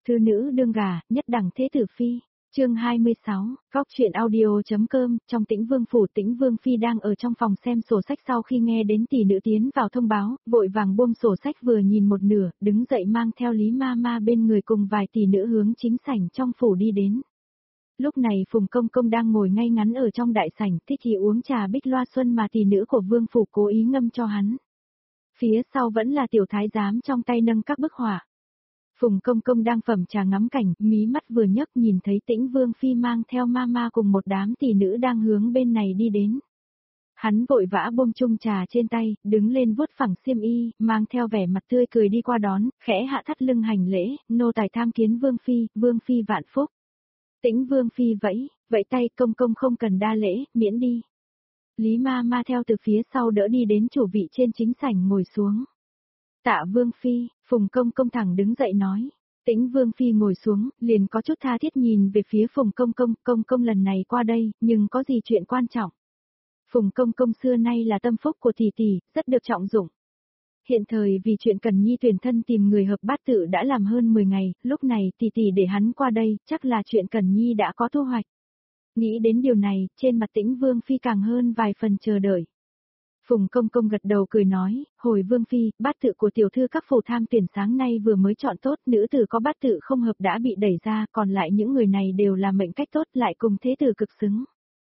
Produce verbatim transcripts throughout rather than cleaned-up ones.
Thư nữ đương gả, nhất đẳng thế tử phi. Chương hai mươi sáu, góc chuyện audio.com, trong Tĩnh Vương phủ. Tĩnh Vương phi đang ở trong phòng xem sổ sách, sau khi nghe đến tỷ nữ tiến vào thông báo, vội vàng buông sổ sách vừa nhìn một nửa, đứng dậy mang theo Lý ma ma bên người cùng vài tỷ nữ hướng chính sảnh trong phủ đi đến. Lúc này Phùng Công Công đang ngồi ngay ngắn ở trong đại sảnh, thích thì uống trà bích loa xuân mà tỷ nữ của Vương phủ cố ý ngâm cho hắn. Phía sau vẫn là tiểu thái giám trong tay nâng các bức họa. Phùng Công Công đang phẩm trà ngắm cảnh, mí mắt vừa nhấc nhìn thấy Tĩnh Vương phi mang theo mama cùng một đám tỷ nữ đang hướng bên này đi đến. Hắn vội vã buông chung trà trên tay, đứng lên vuốt phẳng xiêm y, mang theo vẻ mặt tươi cười đi qua đón, khẽ hạ thắt lưng hành lễ, nô tài tham kiến Vương phi, Vương phi vạn phúc. Tĩnh Vương phi vẫy, vẫy tay, Công Công không cần đa lễ, miễn đi. Lý ma ma theo từ phía sau đỡ đi đến chủ vị trên chính sảnh ngồi xuống. Tạ Vương phi, Phùng Công Công thẳng đứng dậy nói. Tĩnh Vương phi ngồi xuống, liền có chút tha thiết nhìn về phía Phùng Công Công, Công Công lần này qua đây, nhưng có gì chuyện quan trọng. Phùng Công Công xưa nay là tâm phúc của tỷ tỷ, rất được trọng dụng. Hiện thời vì chuyện Cần Nhi tuyển thân tìm người hợp bát tự đã làm hơn mười ngày, lúc này tỷ tỷ để hắn qua đây, chắc là chuyện Cần Nhi đã có thu hoạch. Nghĩ đến điều này, trên mặt Tĩnh Vương phi càng hơn vài phần chờ đợi. Phùng Công Công gật đầu cười nói, hồi Vương phi, bát tự của tiểu thư các phủ tham tuyển sáng nay vừa mới chọn tốt, nữ tử có bát tự không hợp đã bị đẩy ra, còn lại những người này đều là mệnh cách tốt, lại cùng thế tử cực xứng.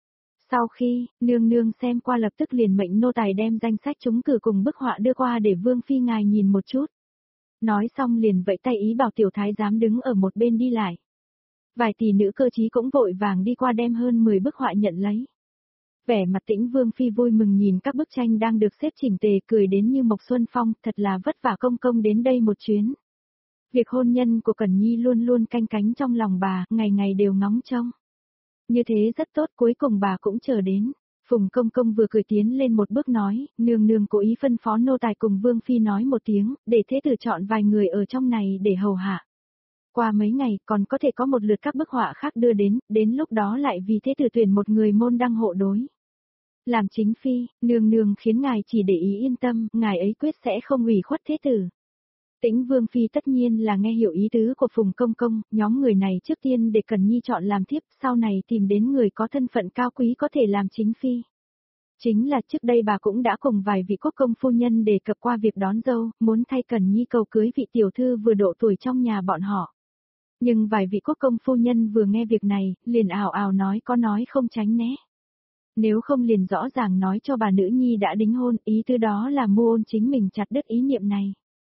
Sau khi, nương nương xem qua lập tức liền mệnh nô tài đem danh sách chúng cử cùng bức họa đưa qua để Vương phi ngài nhìn một chút. Nói xong liền vẫy tay ý bảo tiểu thái giám đứng ở một bên đi lại. Vài tỷ nữ cơ trí cũng vội vàng đi qua đem hơn mười bức họa nhận lấy. Vẻ mặt Tĩnh Vương phi vui mừng nhìn các bức tranh đang được xếp chỉnh tề, cười đến như mộc xuân phong, thật là vất vả Công Công đến đây một chuyến. Việc hôn nhân của Cẩn Nhi luôn luôn canh cánh trong lòng bà, ngày ngày đều ngóng trông. Như thế rất tốt, cuối cùng bà cũng chờ đến. Phùng Công Công vừa cười tiến lên một bước nói, nương nương cố ý phân phó nô tài cùng Vương phi nói một tiếng, để thế tử chọn vài người ở trong này để hầu hạ. Qua mấy ngày còn có thể có một lượt các bức họa khác đưa đến, đến lúc đó lại vì thế tử tuyển một người môn đăng hộ đối. Làm chính phi, nương nương khiến ngài chỉ để ý yên tâm, ngài ấy quyết sẽ không ủy khuất thế tử. Tĩnh Vương phi tất nhiên là nghe hiểu ý tứ của Phùng Công Công, nhóm người này trước tiên để Cần Nhi chọn làm thiếp, sau này tìm đến người có thân phận cao quý có thể làm chính phi. Chính là trước đây bà cũng đã cùng vài vị quốc công phu nhân đề cập qua việc đón dâu, muốn thay Cần Nhi cầu cưới vị tiểu thư vừa độ tuổi trong nhà bọn họ. Nhưng vài vị quốc công phu nhân vừa nghe việc này, liền ào ào nói có nói không tránh né. Nếu không liền rõ ràng nói cho bà nữ nhi đã đính hôn, ý tư đó là Mưu Ôn chính mình chặt đứt ý niệm này.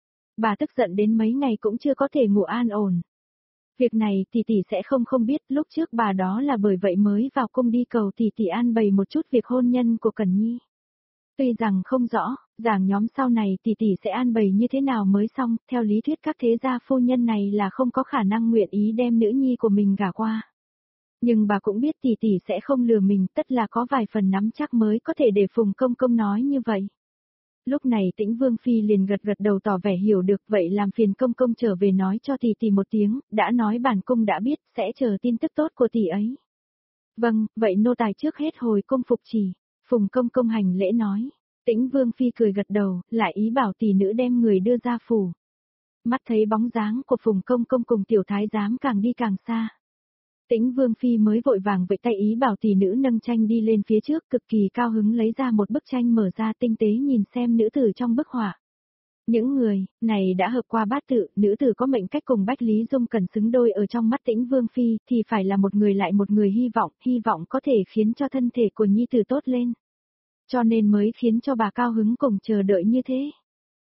Bà tức giận đến mấy ngày cũng chưa có thể ngủ an ổn. Việc này tỷ tỷ sẽ không không biết, lúc trước bà đó là bởi vậy mới vào cung đi cầu tỷ tỷ an bày một chút việc hôn nhân của Cần Nhi. Tuy rằng không rõ, giảng nhóm sau này tỷ tỷ sẽ an bày như thế nào mới xong, theo lý thuyết các thế gia phu nhân này là không có khả năng nguyện ý đem nữ nhi của mình gả qua. Nhưng bà cũng biết tỷ tỷ sẽ không lừa mình, tất là có vài phần nắm chắc mới có thể để Phùng Công Công nói như vậy. Lúc này Tĩnh Vương phi liền gật gật đầu tỏ vẻ hiểu được, vậy làm phiền Công Công trở về nói cho tỷ tỷ một tiếng, đã nói bản cung đã biết, sẽ chờ tin tức tốt của tỷ ấy. Vâng, vậy nô tài trước hết hồi cung phục chỉ. Phùng Công Công hành lễ nói. Tĩnh Vương phi cười gật đầu, lại ý bảo tỷ nữ đem người đưa ra phủ. Mắt thấy bóng dáng của Phùng Công Công cùng tiểu thái giám càng đi càng xa. Tĩnh Vương phi mới vội vàng vẫy tay ý bảo tỷ nữ nâng tranh đi lên phía trước, cực kỳ cao hứng lấy ra một bức tranh mở ra tinh tế nhìn xem nữ tử trong bức họa. Những người này đã hợp qua bát tự, nữ tử có mệnh cách cùng Bách Lý Dung cần xứng đôi ở trong mắt Tĩnh Vương phi, thì phải là một người lại một người hy vọng, hy vọng có thể khiến cho thân thể của nhi tử tốt lên. Cho nên mới khiến cho bà cao hứng cùng chờ đợi như thế.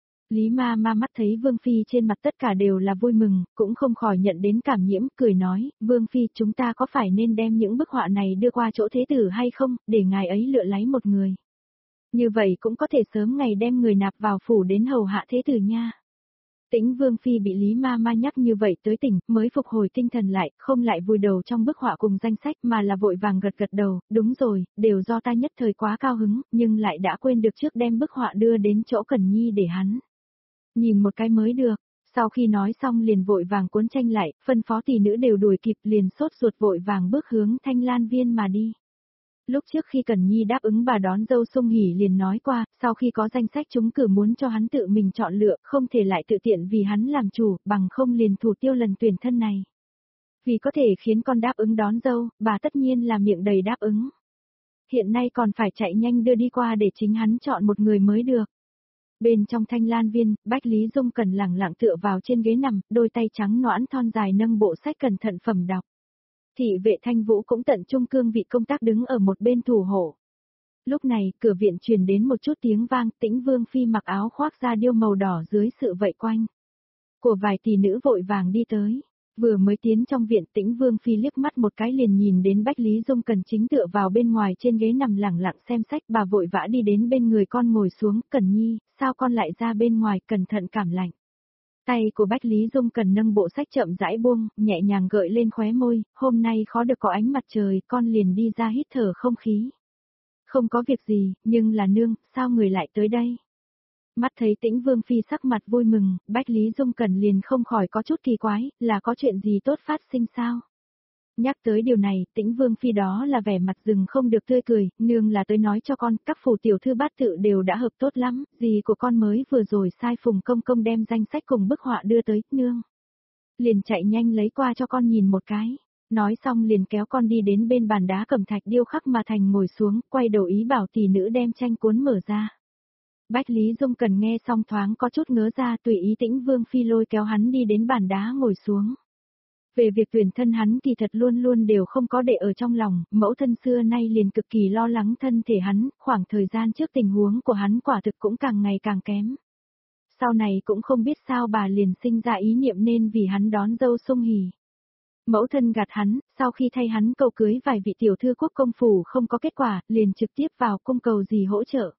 Lý ma ma mắt thấy Vương phi trên mặt tất cả đều là vui mừng, cũng không khỏi nhận đến cảm nhiễm, cười nói, Vương phi chúng ta có phải nên đem những bức họa này đưa qua chỗ thế tử hay không, để ngài ấy lựa lấy một người. Như vậy cũng có thể sớm ngày đem người nạp vào phủ đến hầu hạ thế tử nha. Tĩnh Vương phi bị Lý ma ma nhắc như vậy tới tỉnh, mới phục hồi tinh thần lại, không lại vùi đầu trong bức họa cùng danh sách mà là vội vàng gật gật đầu, đúng rồi, đều do ta nhất thời quá cao hứng, nhưng lại đã quên được trước đem bức họa đưa đến chỗ Cần Nhi để hắn nhìn một cái mới được. Sau khi nói xong liền vội vàng cuốn tranh lại, phân phó tỷ nữ đều đuổi kịp, liền sốt ruột vội vàng bước hướng Thanh Lan Viên mà đi. Lúc trước khi Cần Nhi đáp ứng bà đón dâu Sung Hỷ liền nói qua, sau khi có danh sách trúng cử muốn cho hắn tự mình chọn lựa, không thể lại tự tiện vì hắn làm chủ, bằng không liền thủ tiêu lần tuyển thân này. Vì có thể khiến con đáp ứng đón dâu, bà tất nhiên là miệng đầy đáp ứng. Hiện nay còn phải chạy nhanh đưa đi qua để chính hắn chọn một người mới được. Bên trong Thanh Lan Viên, Bách Lý Dung Cần lẳng lặng tựa vào trên ghế nằm, đôi tay trắng nõn thon dài nâng bộ sách cẩn thận phẩm đọc. Thị vệ Thanh Vũ cũng tận trung cương vị công tác đứng ở một bên thủ hộ. Lúc này, cửa viện truyền đến một chút tiếng vang, Tĩnh Vương Phi mặc áo khoác da điêu màu đỏ dưới sự vây quanh của vài tỷ nữ vội vàng đi tới. Vừa mới tiến trong viện, Tĩnh Vương Phi liếc mắt một cái liền nhìn đến Bách Lý Dung Cần chính tựa vào bên ngoài trên ghế nằm lẳng lặng xem sách, bà vội vã đi đến bên người con ngồi xuống, Cần Nhi, sao con lại ra bên ngoài, cẩn thận cảm lạnh. Tay của Bách Lý Dung Cần nâng bộ sách chậm rãi buông, nhẹ nhàng gợi lên khóe môi, hôm nay khó được có ánh mặt trời, con liền đi ra hít thở không khí. Không có việc gì, nhưng là nương, sao người lại tới đây? Mắt thấy Tĩnh Vương Phi sắc mặt vui mừng, Bách Lý Dung Cần liền không khỏi có chút kỳ quái, là có chuyện gì tốt phát sinh sao? Nhắc tới điều này, Tĩnh Vương Phi đó là vẻ mặt rừng không được tươi cười, nương là tới nói cho con, các phủ tiểu thư bát tự đều đã hợp tốt lắm, dì của con mới vừa rồi sai Phùng Công Công đem danh sách cùng bức họa đưa tới, nương. Liền chạy nhanh lấy qua cho con nhìn một cái, nói xong liền kéo con đi đến bên bàn đá cẩm thạch điêu khắc mà thành ngồi xuống, quay đầu ý bảo tỷ nữ đem tranh cuốn mở ra. Bách Lý Dung Cần nghe xong thoáng có chút ngớ ra, tùy ý Tĩnh Vương Phi lôi kéo hắn đi đến bàn đá ngồi xuống. Về việc tuyển thân hắn thì thật luôn luôn đều không có để ở trong lòng, mẫu thân xưa nay liền cực kỳ lo lắng thân thể hắn, khoảng thời gian trước tình huống của hắn quả thực cũng càng ngày càng kém. Sau này cũng không biết sao bà liền sinh ra ý niệm nên vì hắn đón dâu Sung Hỷ. Mẫu thân gạt hắn, sau khi thay hắn cầu cưới vài vị tiểu thư quốc công phủ không có kết quả, liền trực tiếp vào cung cầu dì hỗ trợ.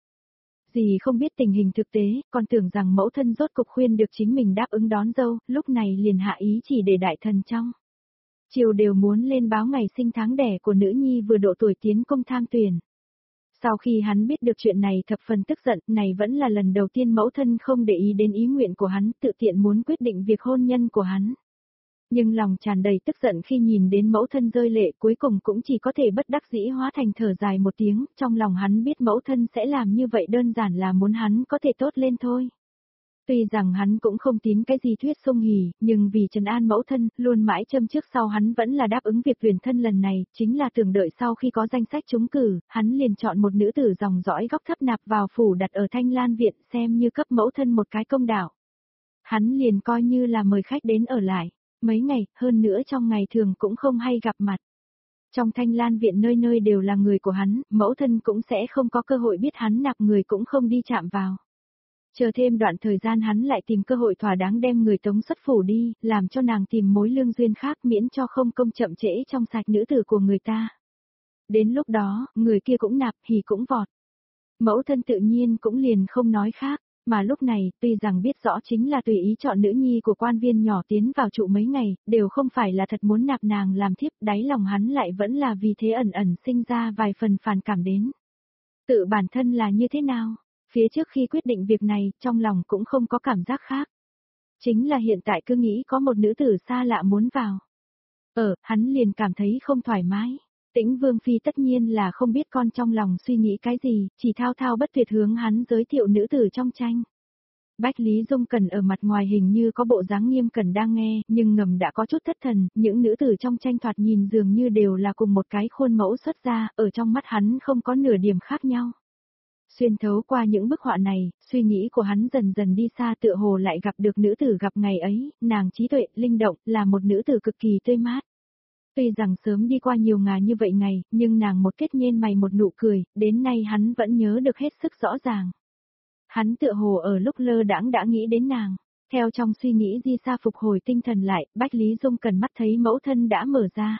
Dì không biết tình hình thực tế, còn tưởng rằng mẫu thân rốt cục khuyên được chính mình đáp ứng đón dâu, lúc này liền hạ ý chỉ để đại thần trong triều đều muốn lên báo ngày sinh tháng đẻ của nữ nhi vừa độ tuổi tiến công tham tuyển. Sau khi hắn biết được chuyện này thập phần tức giận, này vẫn là lần đầu tiên mẫu thân không để ý đến ý nguyện của hắn, tự tiện muốn quyết định việc hôn nhân của hắn. Nhưng lòng tràn đầy tức giận khi nhìn đến mẫu thân rơi lệ, cuối cùng cũng chỉ có thể bất đắc dĩ hóa thành thở dài một tiếng, trong lòng hắn biết mẫu thân sẽ làm như vậy đơn giản là muốn hắn có thể tốt lên thôi. Tuy rằng hắn cũng không tín cái gì thuyết Sung Hỷ, nhưng vì trấn an mẫu thân, luôn mãi châm trước sau hắn vẫn là đáp ứng việc tuyển thân lần này, chính là tưởng đợi sau khi có danh sách trúng cử, hắn liền chọn một nữ tử dòng dõi góc thấp nạp vào phủ đặt ở Thanh Lan Viện xem như cấp mẫu thân một cái công đạo. Hắn liền coi như là mời khách đến ở lại. Mấy ngày, hơn nữa trong ngày thường cũng không hay gặp mặt. Trong Thanh Lan Viện nơi nơi đều là người của hắn, mẫu thân cũng sẽ không có cơ hội biết hắn nạp người cũng không đi chạm vào. Chờ thêm đoạn thời gian hắn lại tìm cơ hội thỏa đáng đem người tống xuất phủ đi, làm cho nàng tìm mối lương duyên khác miễn cho không công chậm trễ trong sạch nữ tử của người ta. Đến lúc đó, người kia cũng nạp thì cũng vọt. Mẫu thân tự nhiên cũng liền không nói khác. Mà lúc này, tuy rằng biết rõ chính là tùy ý chọn nữ nhi của quan viên nhỏ tiến vào trụ mấy ngày, đều không phải là thật muốn nạp nàng làm thiếp, đáy lòng hắn lại vẫn là vì thế ẩn ẩn sinh ra vài phần phản cảm đến. Tự bản thân là như thế nào? Phía trước khi quyết định việc này, trong lòng cũng không có cảm giác khác. Chính là hiện tại cứ nghĩ có một nữ tử xa lạ muốn vào. Ờ, hắn liền cảm thấy không thoải mái. Tĩnh Vương Phi tất nhiên là không biết con trong lòng suy nghĩ cái gì, chỉ thao thao bất tuyệt hướng hắn giới thiệu nữ tử trong tranh. Bách Lý Dung Cần ở mặt ngoài hình như có bộ dáng nghiêm cẩn đang nghe, nhưng ngầm đã có chút thất thần, những nữ tử trong tranh thoạt nhìn dường như đều là cùng một cái khuôn mẫu xuất ra, ở trong mắt hắn không có nửa điểm khác nhau. Xuyên thấu qua những bức họa này, suy nghĩ của hắn dần dần đi xa tựa hồ lại gặp được nữ tử gặp ngày ấy, nàng trí tuệ, linh động, là một nữ tử cực kỳ tươi mát. Tuy rằng sớm đi qua nhiều ngày như vậy ngày, nhưng nàng một kết nhên mày một nụ cười, đến nay hắn vẫn nhớ được hết sức rõ ràng. Hắn tựa hồ ở lúc lơ đãng đã nghĩ đến nàng, theo trong suy nghĩ di xa phục hồi tinh thần lại, Bách Lý Dung Cần mắt thấy mẫu thân đã mở ra.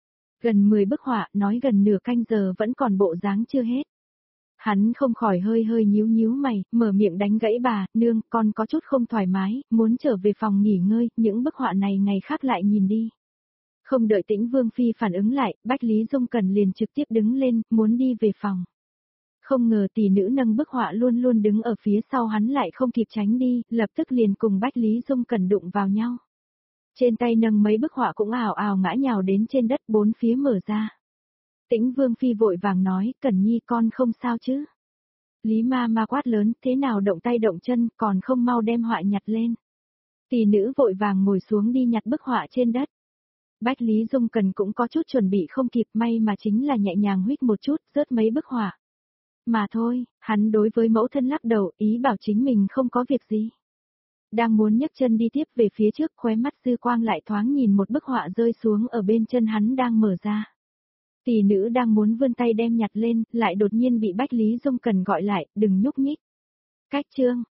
Gần mười bức họa, nói gần nửa canh giờ vẫn còn bộ dáng chưa hết. Hắn không khỏi hơi hơi nhíu nhíu mày, mở miệng đánh gãy bà, nương, con có chút không thoải mái, muốn trở về phòng nghỉ ngơi, những bức họa này ngày khác lại nhìn đi. Không đợi Tĩnh Vương Phi phản ứng lại, Bách Lý Dung Cần liền trực tiếp đứng lên, muốn đi về phòng. Không ngờ tỷ nữ nâng bức họa luôn luôn đứng ở phía sau hắn lại không kịp tránh đi, lập tức liền cùng Bách Lý Dung Cần đụng vào nhau. Trên tay nâng mấy bức họa cũng ào ào ngã nhào đến trên đất bốn phía mở ra. Tĩnh Vương Phi vội vàng nói, Cẩn Nhi con không sao chứ. Lý ma ma quát lớn, thế nào động tay động chân, còn không mau đem họa nhặt lên. Tỷ nữ vội vàng ngồi xuống đi nhặt bức họa trên đất. Bách Lý Dung Cần cũng có chút chuẩn bị không kịp, may mà chính là nhẹ nhàng huých một chút, rớt mấy bức họa. Mà thôi, hắn đối với mẫu thân lắc đầu, ý bảo chính mình không có việc gì. Đang muốn nhấc chân đi tiếp về phía trước, khóe mắt dư quang lại thoáng nhìn một bức họa rơi xuống ở bên chân hắn đang mở ra. Tỷ nữ đang muốn vươn tay đem nhặt lên, lại đột nhiên bị Bách Lý Dung Cần gọi lại, đừng nhúc nhích. Cách chương,